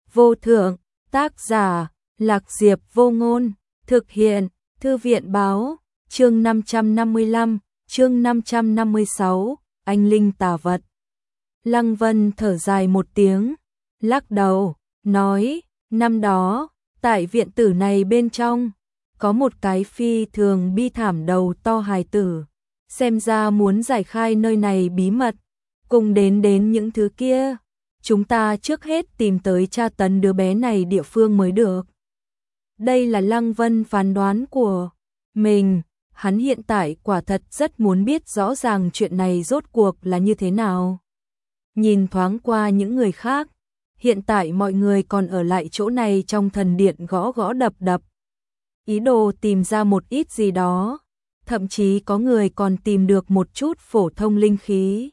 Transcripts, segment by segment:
vô thượng, tác giả, Lạc Diệp Vô Ngôn, thực hiện, Thư viện báo, chương 555, chương 556, anh linh tà vật. Lăng Vân thở dài một tiếng, lắc đầu, nói, năm đó, tại viện tử này bên trong, có một cái phi thường bi thảm đầu to hài tử, xem ra muốn giải khai nơi này bí mật, cùng đến những thứ kia. Chúng ta trước hết tìm tới tra tấn đứa bé này địa phương mới được. Đây là Lăng Vân phán đoán của mình, hắn hiện tại quả thật rất muốn biết rõ ràng chuyện này rốt cuộc là như thế nào. Nhìn thoáng qua những người khác, hiện tại mọi người còn ở lại chỗ này trong thần điện gõ gõ đập đập. Ý đồ tìm ra một ít gì đó, thậm chí có người còn tìm được một chút phổ thông linh khí.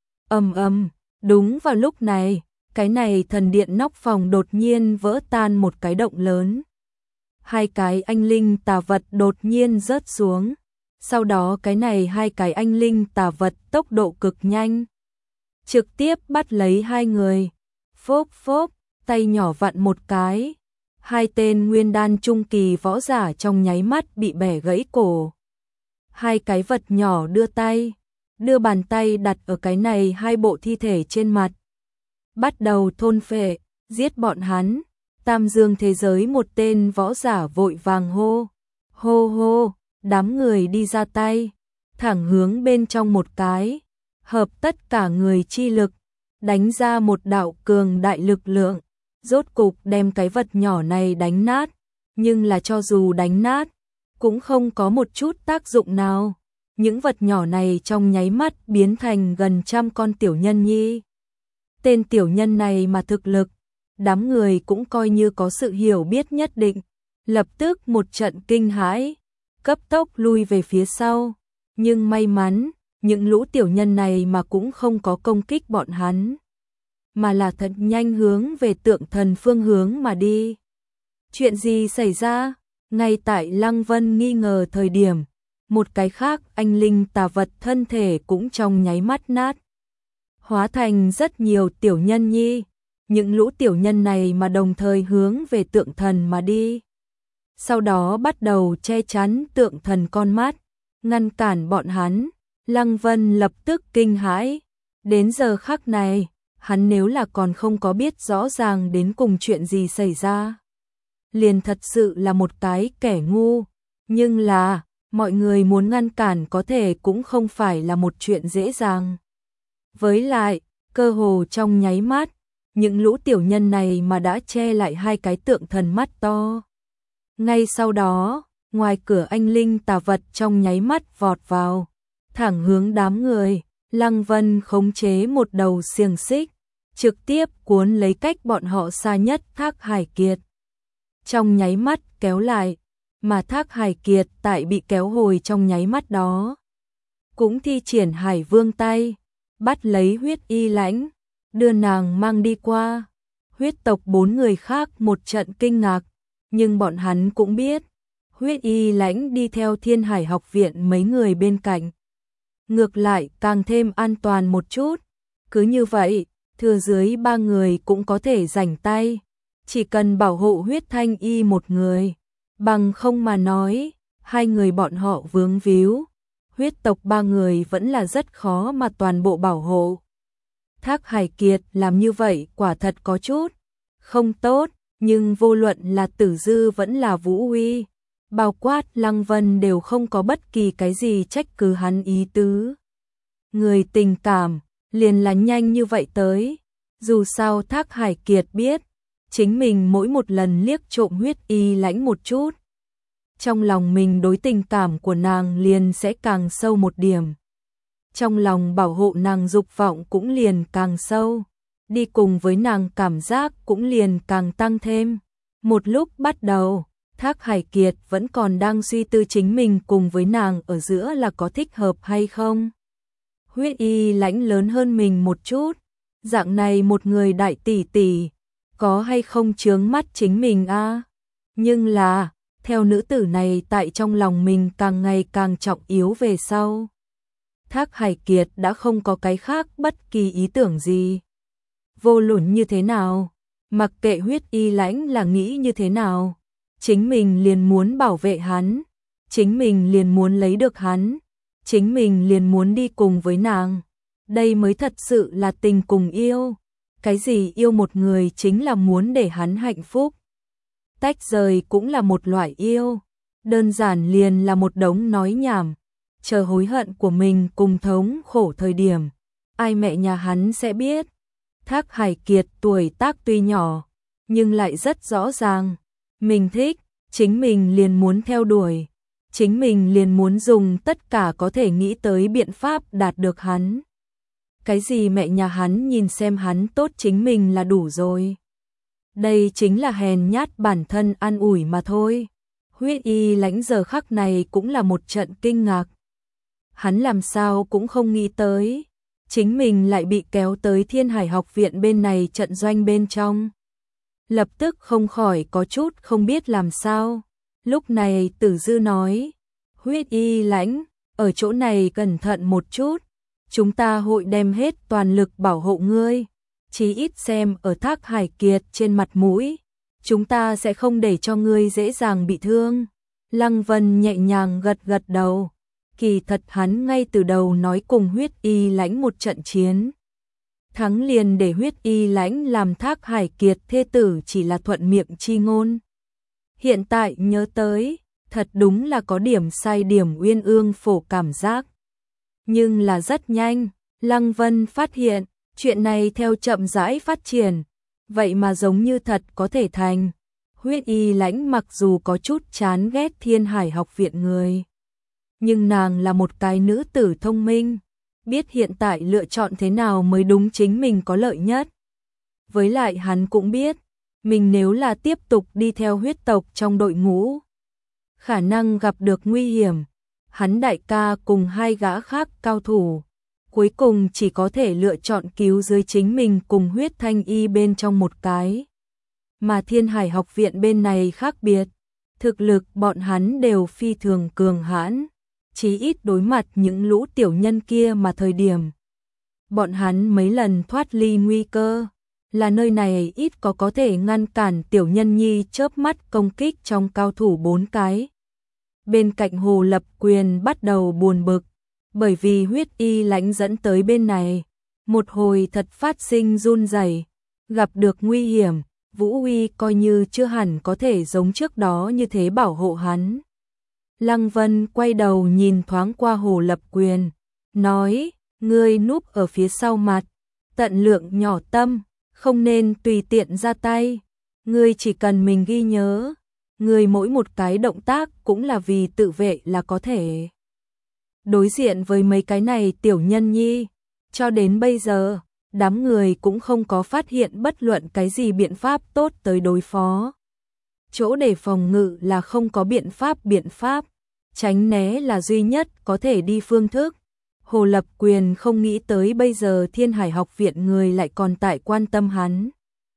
Đúng vào lúc này, cái này thần điện nóc phòng đột nhiên vỡ tan một cái động lớn. Hai cái anh linh tà vật đột nhiên rớt xuống. Sau đó cái này hai cái anh linh tà vật tốc độ cực nhanh, trực tiếp bắt lấy hai người. Phốp phốp, tay nhỏ vặn một cái. Hai tên nguyên đan trung kỳ võ giả trong nháy mắt bị bẻ gãy cổ. Hai cái vật nhỏ đưa bàn tay đặt ở cái này hai bộ thi thể trên mặt. Bắt đầu thôn phệ, giết bọn hắn. Tam Dương thế giới một tên võ giả vội vàng hô. Hô hô, đám người đi ra tay. Thẳng hướng bên trong một cái. Hợp tất cả người chi lực. Đánh ra một đạo cường đại lực lượng. Rốt cục đem cái vật nhỏ này đánh nát. Nhưng là cho dù đánh nát, cũng không có một chút tác dụng nào. Những vật nhỏ này trong nháy mắt biến thành gần trăm con tiểu nhân nhi. Tên tiểu nhân này mà thực lực, đám người cũng coi như có sự hiểu biết nhất định. Lập tức một trận kinh hãi, cấp tốc lui về phía sau. Nhưng may mắn, những lũ tiểu nhân này mà cũng không có công kích bọn hắn, mà là thật nhanh hướng về tượng thần phương hướng mà đi. Chuyện gì xảy ra? Ngay tại Lăng Vân nghi ngờ thời điểm, một cái khác anh linh tà vật thân thể cũng trong nháy mắt nát, hóa thành rất nhiều tiểu nhân nhi. Những lũ tiểu nhân này mà đồng thời hướng về tượng thần mà đi. Sau đó bắt đầu che chắn tượng thần con mắt, ngăn cản bọn hắn. Lăng Vân lập tức kinh hãi. Đến giờ khắc này, hắn nếu là còn không có biết rõ ràng đến cùng chuyện gì xảy ra, liền thật sự là một cái kẻ ngu. Nhưng là, mọi người muốn ngăn cản có thể cũng không phải là một chuyện dễ dàng. Với lại, cơ hồ trong nháy mắt, những lũ tiểu nhân này mà đã che lại hai cái tượng thần mắt to. Ngay sau đó, ngoài cửa anh linh tà vật trong nháy mắt vọt vào, thẳng hướng đám người. Lăng Vân khống chế một đầu xiềng xích, trực tiếp cuốn lấy cách bọn họ xa nhất Thác Hải Kiệt. Trong nháy mắt kéo lại, mà Thác Hải Kiệt tại bị kéo hồi trong nháy mắt đó, cũng thi triển Hải Vương tay, bắt lấy Huyết Y Lãnh, đưa nàng mang đi qua. Huyết tộc bốn người khác một trận kinh ngạc, nhưng bọn hắn cũng biết, Huyết Y Lãnh đi theo Thiên Hải học viện mấy người bên cạnh, ngược lại càng thêm an toàn một chút. Cứ như vậy, thừa dưới ba người cũng có thể rảnh tay, chỉ cần bảo hộ Huyết Thanh Y một người, bằng không mà nói, hai người bọn họ vướng víu, huyết tộc ba người vẫn là rất khó mà toàn bộ bảo hộ. Thác Hải Kiệt làm như vậy quả thật có chút không tốt, nhưng vô luận là Tử Dư vẫn là Vũ Huy, bao quát Lăng Vân đều không có bất kỳ cái gì trách cứ hắn ý tứ. Người tình cảm, liền là nhanh như vậy tới. Dù sao Thác Hải Kiệt biết, chính mình mỗi một lần liếc trộm Huyết Y Lãnh một chút, trong lòng mình đối tình cảm của nàng liền sẽ càng sâu một điểm. Trong lòng bảo hộ nàng dục vọng cũng liền càng sâu, đi cùng với nàng cảm giác cũng liền càng tăng thêm. Một lúc bắt đầu, Thác Hải Kiệt vẫn còn đang suy tư chính mình cùng với nàng ở giữa là có thích hợp hay không. Huyết Y Lãnh lớn hơn mình một chút, dạng này một người đại tỷ tỷ, có hay không chướng mắt chính mình a? Nhưng là, theo nữ tử này tại trong lòng mình càng ngày càng trọng yếu về sau, Thác Hải Kiệt đã không có cái khác bất kỳ ý tưởng gì. Vô luận như thế nào, Mặc kệ Huyết Y Lãnh là nghĩ như thế nào, chính mình liền muốn bảo vệ hắn, chính mình liền muốn lấy được hắn, chính mình liền muốn đi cùng với nàng. Đây mới thật sự là tình cùng yêu. Cái gì yêu một người chính là muốn để hắn hạnh phúc. Tách rời cũng là một loại yêu. Đơn giản liền là một đống nói nhảm. Chờ hối hận của mình cùng thống khổ thời điểm. Ai mẹ nhà hắn sẽ biết. Thác Hải Kiệt tuổi tác tuy nhỏ, nhưng lại rất rõ ràng. Mình thích, chính mình liền muốn theo đuổi. Chính mình liền muốn dùng tất cả có thể nghĩ tới biện pháp đạt được hắn. Cái gì mẹ nhà hắn nhìn xem hắn tốt chính mình là đủ rồi. Đây chính là hèn nhát bản thân an ủi mà thôi. Huyết Y Lãnh giờ khắc này cũng là một trận kinh ngạc. Hắn làm sao cũng không nghĩ tới. Chính mình lại bị kéo tới Thiên Hải học viện bên này trận doanh bên trong. Lập tức không khỏi có chút không biết làm sao. Lúc này Tử Dư nói, Huyết Y Lãnh, ở chỗ này cẩn thận một chút. Chúng ta hội đem hết toàn lực bảo hộ ngươi. Chí ít xem ở Thác Hải Kiệt trên mặt mũi. Chúng ta sẽ không để cho ngươi dễ dàng bị thương. Lăng Vân nhẹ nhàng gật gật đầu. Kỳ thật hắn ngay từ đầu nói cùng Huyết Y Lãnh một trận chiến. Thắng liền để Huyết Y Lãnh làm Thác Hải Kiệt thê tử chỉ là thuận miệng chi ngôn. Hiện tại nhớ tới, thật đúng là có điểm sai điểm uyên ương phổ cảm giác. Nhưng là rất nhanh, Lăng Vân phát hiện, chuyện này theo chậm rãi phát triển, vậy mà giống như thật có thể thành. Huyết Y Lãnh mặc dù có chút chán ghét Thiên Hải học viện người, nhưng nàng là một cái nữ tử thông minh, biết hiện tại lựa chọn thế nào mới đúng chính mình có lợi nhất. Với lại hắn cũng biết, mình nếu là tiếp tục đi theo huyết tộc trong đội ngũ, khả năng gặp được nguy hiểm. Hắn đại ca cùng hai gã khác cao thủ, cuối cùng chỉ có thể lựa chọn cứu dưới chính mình cùng Huyết Thanh Y bên trong một cái. Mà Thiên Hải học viện bên này khác biệt, thực lực bọn hắn đều phi thường cường hãn, chí ít đối mặt những lũ tiểu nhân kia mà thời điểm. Bọn hắn mấy lần thoát ly nguy cơ, là nơi này ít có thể ngăn cản tiểu nhân nhi chớp mắt công kích trong cao thủ 4 cái. Bên cạnh Hồ Lập Quyền bắt đầu buồn bực, bởi vì Huyết Y Lãnh dẫn tới bên này, một hồi thật phát sinh run rẩy, gặp được nguy hiểm, Vũ Uy coi như chưa hẳn có thể giống trước đó như thế bảo hộ hắn. Lăng Vân quay đầu nhìn thoáng qua Hồ Lập Quyền, nói, ngươi núp ở phía sau mặt, tận lượng nhỏ tâm, không nên tùy tiện ra tay, ngươi chỉ cần mình ghi nhớ. Người mỗi một cái động tác cũng là vì tự vệ là có thể. Đối diện với mấy cái này tiểu nhân nhi, cho đến bây giờ, đám người cũng không có phát hiện bất luận cái gì biện pháp tốt tới đối phó. Chỗ để phòng ngự là không có biện pháp, tránh né là duy nhất có thể đi phương thức. Hồ Lập Quyền không nghĩ tới bây giờ Thiên Hải học viện người lại còn tại quan tâm hắn.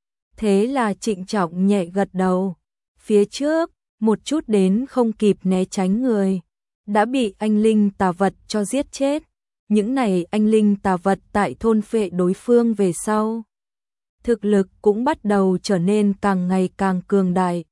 Thế là trịnh trọng nhẹ gật đầu. Phía trước, một chút đến không kịp né tránh người, đã bị anh linh tà vật cho giết chết. Những này anh linh tà vật tại thôn phệ đối phương về sau. Thực lực cũng bắt đầu trở nên càng ngày càng cường đại.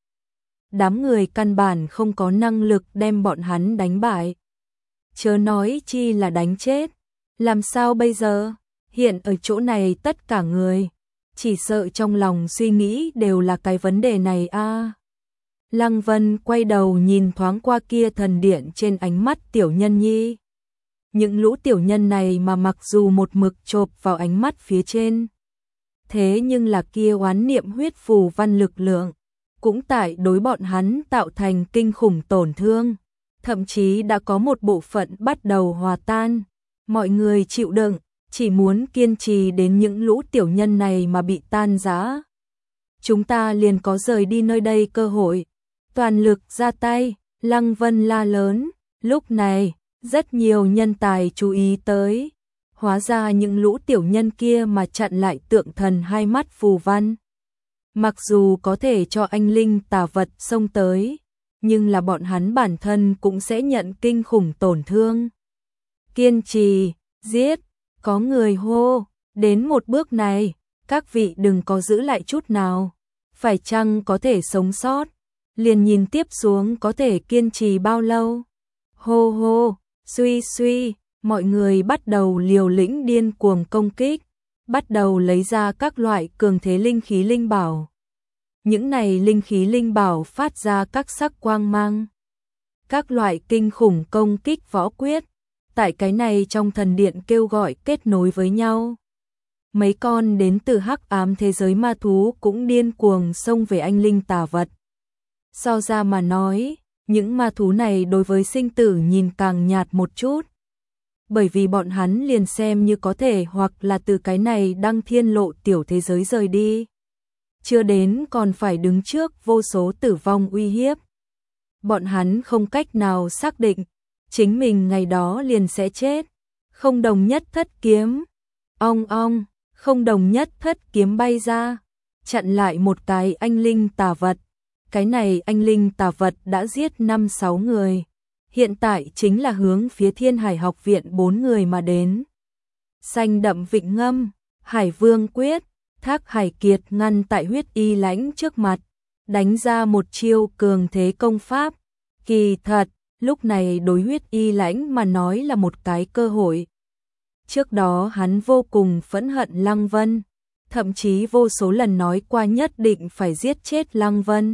Đám người căn bản không có năng lực đem bọn hắn đánh bại. Chớ nói chi là đánh chết. Làm sao bây giờ? Hiện ở chỗ này tất cả người, chỉ sợ trong lòng suy nghĩ đều là cái vấn đề này a. Lăng Vân quay đầu nhìn thoáng qua kia thần điện trên ánh mắt tiểu nhân nhi. Những lũ tiểu nhân này mà mặc dù một mực chộp vào ánh mắt phía trên, thế nhưng là kia oán niệm huyết phù văn lực lượng, cũng tại đối bọn hắn tạo thành kinh khủng tổn thương, thậm chí đã có một bộ phận bắt đầu hòa tan. Mọi người chịu đựng, chỉ muốn kiên trì đến những lũ tiểu nhân này mà bị tan rã. Chúng ta liền có rời đi nơi đây cơ hội. Toàn lực ra tay, Lăng Vân la lớn. Lúc này, rất nhiều nhân tài chú ý tới. Hóa ra những lũ tiểu nhân kia mà chặn lại tượng thần hai mắt phù văn. Mặc dù có thể cho anh linh tà vật xông tới, nhưng là bọn hắn bản thân cũng sẽ nhận kinh khủng tổn thương. Kiên trì, giết, có người hô, đến một bước này, các vị đừng có giữ lại chút nào. phải chăng có thể sống sót, liền nhìn tiếp xuống có thể kiên trì bao lâu. Hô hô, suy suy, mọi người bắt đầu liều lĩnh điên cuồng công kích, bắt đầu lấy ra các loại cường thế linh khí linh bảo. Những này linh khí linh bảo phát ra các sắc quang mang. Các loại kinh khủng công kích võ quyết, tại cái này trong thần điện kêu gọi kết nối với nhau. Mấy con đến từ hắc ám thế giới ma thú cũng điên cuồng xông về anh linh tà vật. So ra mà nói, những ma thú này đối với sinh tử nhìn càng nhạt một chút. Bởi vì bọn hắn liền xem như có thể hoặc là từ cái này đăng thiên lộ tiểu thế giới rời đi. Chưa đến còn phải đứng trước vô số tử vong uy hiếp. Bọn hắn không cách nào xác định, chính mình ngày đó liền sẽ chết. Không đồng nhất thất kiếm. Ong ong, không đồng nhất thất kiếm bay ra, chặn lại một cái anh linh tà vật. Cái này anh linh tà vật đã giết 5-6 người. Hiện tại chính là hướng phía Thiên Hải học viện 4 người mà đến. Xanh đậm vịnh ngâm, Hải Vương quyết, Thác Hải Kiệt ngăn tại Huyết Y Lãnh trước mặt, đánh ra một chiêu cường thế công pháp. Kỳ thật, lúc này đối Huyết Y Lãnh mà nói là một cái cơ hội. Trước đó hắn vô cùng phẫn hận Lăng Vân, thậm chí vô số lần nói qua nhất định phải giết chết Lăng Vân.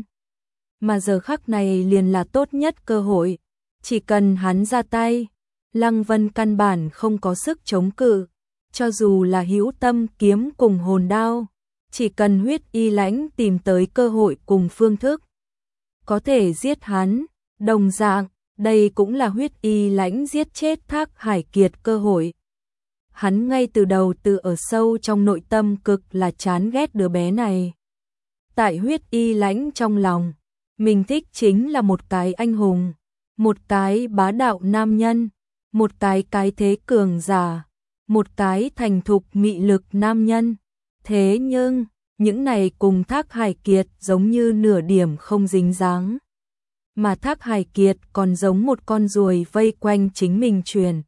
Mà giờ khắc này liền là tốt nhất cơ hội, chỉ cần hắn ra tay, Lăng Vân căn bản không có sức chống cự, cho dù là hữu tâm kiếm cùng hồn đao, chỉ cần Huyết Y Lãnh tìm tới cơ hội cùng phương thức, có thể giết hắn. Đồng dạng, đây cũng là Huyết Y Lãnh giết chết Thác Hải Kiệt cơ hội. Hắn ngay từ đầu từ ở sâu trong nội tâm cực là chán ghét đứa bé này. Tại Huyết Y Lãnh trong lòng, mình thích chính là một cái anh hùng, một cái bá đạo nam nhân, một cái thế cường giả, một cái thành thục mị lực nam nhân. Thế nhưng, những này cùng Thác Hải Kiệt giống như nửa điểm không dính dáng. Mà Thác Hải Kiệt còn giống một con ruồi vây quanh chính mình truyền.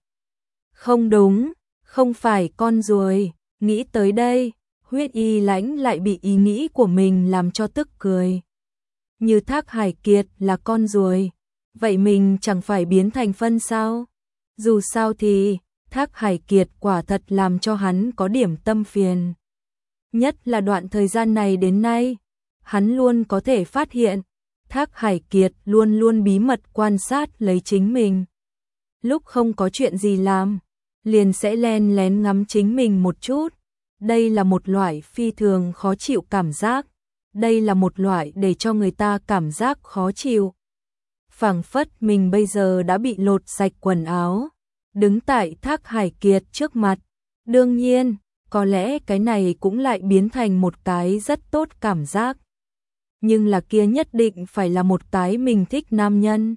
Không đúng, không phải con ruồi. Nghĩ tới đây, Huyết Y Lãnh lại bị ý nghĩ của mình làm cho tức cười. Như Thác Hải Kiệt là con ruồi, vậy mình chẳng phải biến thành phân sao? Dù sao thì, Thác Hải Kiệt quả thật làm cho hắn có điểm tâm phiền. Nhất là đoạn thời gian này đến nay, hắn luôn có thể phát hiện, Thác Hải Kiệt luôn luôn bí mật quan sát lấy chính mình. Lúc không có chuyện gì làm, liền sẽ len lén ngắm chính mình một chút. Đây là một loại phi thường khó chịu cảm giác. Đây là một loại để cho người ta cảm giác khó chịu. Phảng phất mình bây giờ đã bị lột sạch quần áo, đứng tại Thác Hải Kiệt trước mặt. Đương nhiên, có lẽ cái này cũng lại biến thành một cái rất tốt cảm giác. Nhưng là kia nhất định phải là một cái mình thích nam nhân.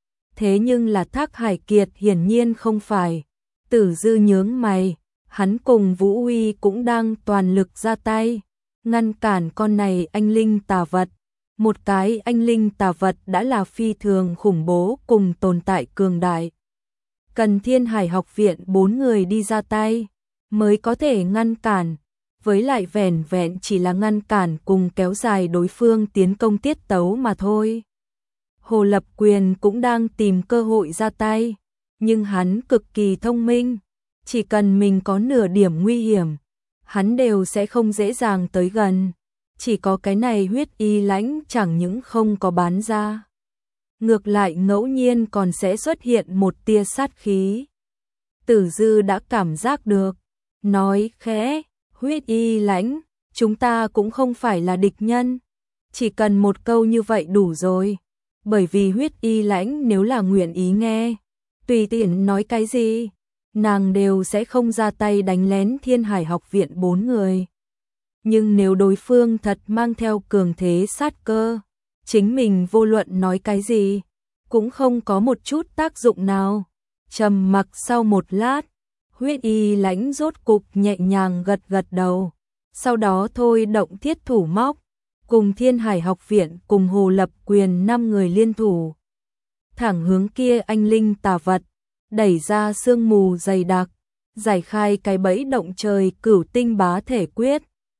Thế nhưng là Thác Hải Kiệt hiển nhiên không phải. Tử Dư nhướng mày, hắn cùng Vũ Huy cũng đang toàn lực ra tay, ngăn cản con này anh linh tà vật. Một cái anh linh tà vật đã là phi thường khủng bố cùng tồn tại cường đại. Cần Thiên Hải học viện 4 người đi ra tay, mới có thể ngăn cản. Với lại vẻn vẹn chỉ là ngăn cản cùng kéo dài đối phương tiến công tiết tấu mà thôi. Hồ Lập Quyền cũng đang tìm cơ hội ra tay, nhưng hắn cực kỳ thông minh, chỉ cần mình có nửa điểm nguy hiểm, hắn đều sẽ không dễ dàng tới gần. Chỉ có cái này Huyết Y Lãnh chẳng những không có bán ra, ngược lại ngẫu nhiên còn sẽ xuất hiện một tia sát khí. Tử Dư đã cảm giác được, nói khẽ, Huyết Y Lãnh, chúng ta cũng không phải là địch nhân. Chỉ cần một câu như vậy đủ rồi. Bởi vì Huyết Y Lãnh nếu là nguyện ý nghe, tùy tiện nói cái gì, nàng đều sẽ không ra tay đánh lén Thiên Hải học viện 4 người. Nhưng nếu đối phương thật mang theo cường thế sát cơ, chính mình vô luận nói cái gì, cũng không có một chút tác dụng nào. Trầm mặc sau một lát, Huyết Y Lãnh rốt cục nhẹ nhàng gật gật đầu, sau đó thôi động thiết thủ móc, cùng Thiên Hải học viện cùng Hồ Lập Quyền 5 người liên thủ. Thẳng hướng kia anh linh tà vật, đẩy ra sương mù dày đặc, giải khai cái bẫy động trời Cửu Tinh Bá Thể Quyết.